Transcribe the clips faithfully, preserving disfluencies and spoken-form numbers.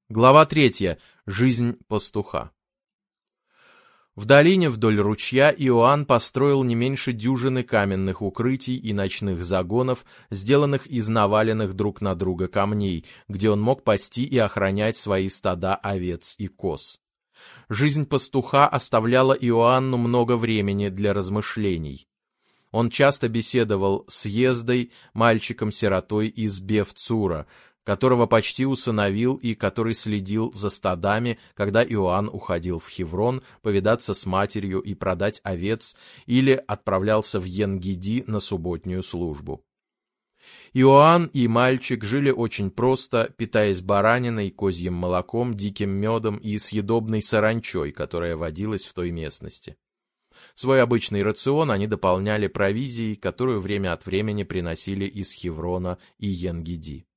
Глава третья. Жизнь пастуха. В долине вдоль ручья Иоанн построил не меньше дюжины каменных укрытий и ночных загонов, сделанных из наваленных друг на друга камней, где он мог пасти и охранять свои стада овец и коз. Жизнь пастуха оставляла Иоанну много времени для размышлений. Он часто беседовал с Ездой, мальчиком-сиротой из Бефцура, которого почти усыновил и который следил за стадами, когда Иоанн уходил в Хеврон повидаться с матерью и продать овец или отправлялся в Ен-Гиди на субботнюю службу. Иоанн и мальчик жили очень просто, питаясь бараниной, козьим молоком, диким медом и съедобной саранчой, которая водилась в той местности. Свой обычный рацион они дополняли провизией, которую время от времени приносили из Хеврона и Ен-Гиди.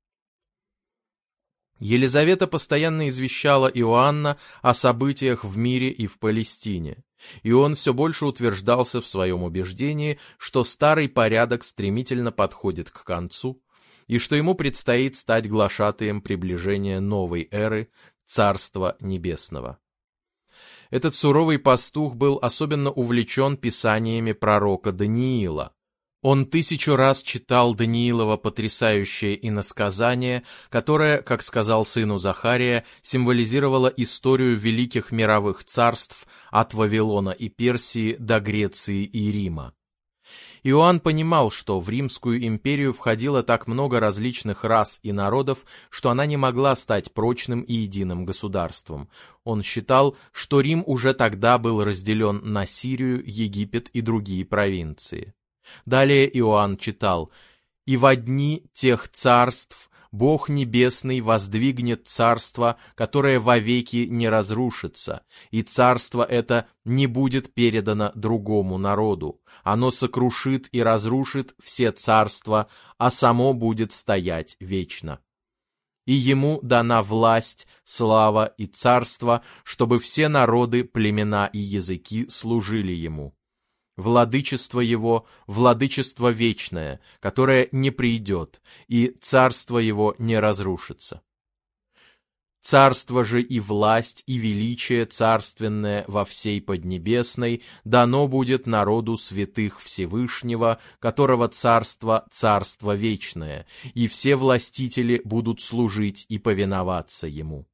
Елизавета постоянно извещала Иоанна о событиях в мире и в Палестине, и он все больше утверждался в своем убеждении, что старый порядок стремительно подходит к концу, и что ему предстоит стать глашатаем приближения новой эры Царства Небесного. Этот суровый пастух был особенно увлечен писаниями пророка Даниила. Он тысячу раз читал Даниилово потрясающее иносказание, которое, как сказал сыну Захария, символизировало историю великих мировых царств от Вавилона и Персии до Греции и Рима. Иоанн понимал, что в Римскую империю входило так много различных рас и народов, что она не могла стать прочным и единым государством. Он считал, что Рим уже тогда был разделен на Сирию, Египет и другие провинции. Далее Иоанн читал: «И во дни тех царств Бог Небесный воздвигнет царство, которое вовеки не разрушится, и царство это не будет передано другому народу. Оно сокрушит и разрушит все царства, а само будет стоять вечно. И ему дана власть, слава и царство, чтобы все народы, племена и языки служили ему. Владычество его — владычество вечное, которое не придет, и царство его не разрушится. Царство же и власть, и величие царственное во всей Поднебесной дано будет народу святых Всевышнего, которого царство — царство вечное, и все властители будут служить и повиноваться ему».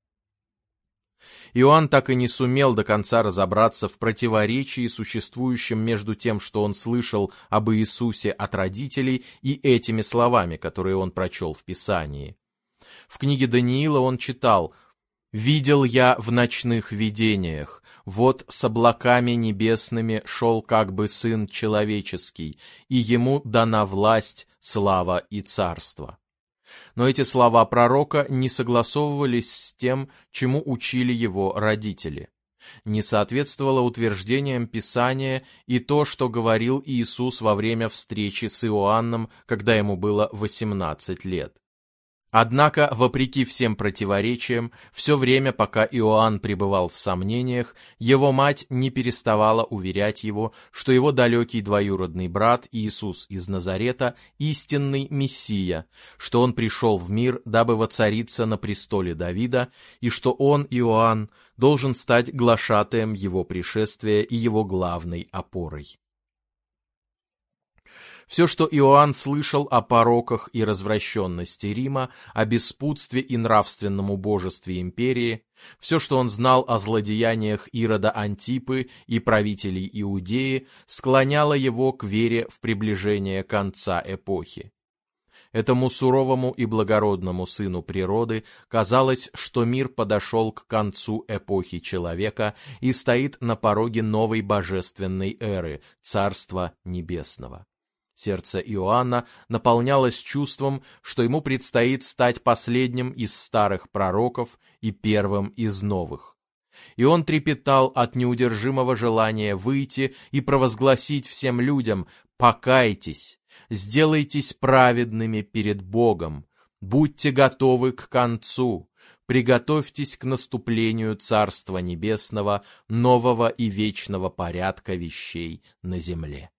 Иоанн так и не сумел до конца разобраться в противоречии, существующем между тем, что он слышал об Иисусе от родителей, и этими словами, которые он прочел в Писании. В книге Даниила он читал: «Видел я в ночных видениях, вот с облаками небесными шел как бы Сын Человеческий, и ему дана власть, слава и царство». Но эти слова пророка не согласовывались с тем, чему учили его родители. Не соответствовало утверждениям Писания и то, что говорил Иисус во время встречи с Иоанном, когда ему было восемнадцать лет. Однако, вопреки всем противоречиям, все время, пока Иоанн пребывал в сомнениях, его мать не переставала уверять его, что его далекий двоюродный брат Иисус из Назарета — истинный Мессия, что он пришел в мир, дабы воцариться на престоле Давида, и что он, Иоанн, должен стать глашатаем его пришествия и его главной опорой. Все, что Иоанн слышал о пороках и развращенности Рима, о беспутстве и нравственном убожестве империи, все, что он знал о злодеяниях Ирода Антипы и правителей Иудеи, склоняло его к вере в приближение конца эпохи. Этому суровому и благородному сыну природы казалось, что мир подошел к концу эпохи человека и стоит на пороге новой божественной эры, Царства Небесного. Сердце Иоанна наполнялось чувством, что ему предстоит стать последним из старых пророков и первым из новых. И он трепетал от неудержимого желания выйти и провозгласить всем людям: «Покайтесь, сделайтесь праведными перед Богом, будьте готовы к концу, приготовьтесь к наступлению Царства Небесного, нового и вечного порядка вещей на земле».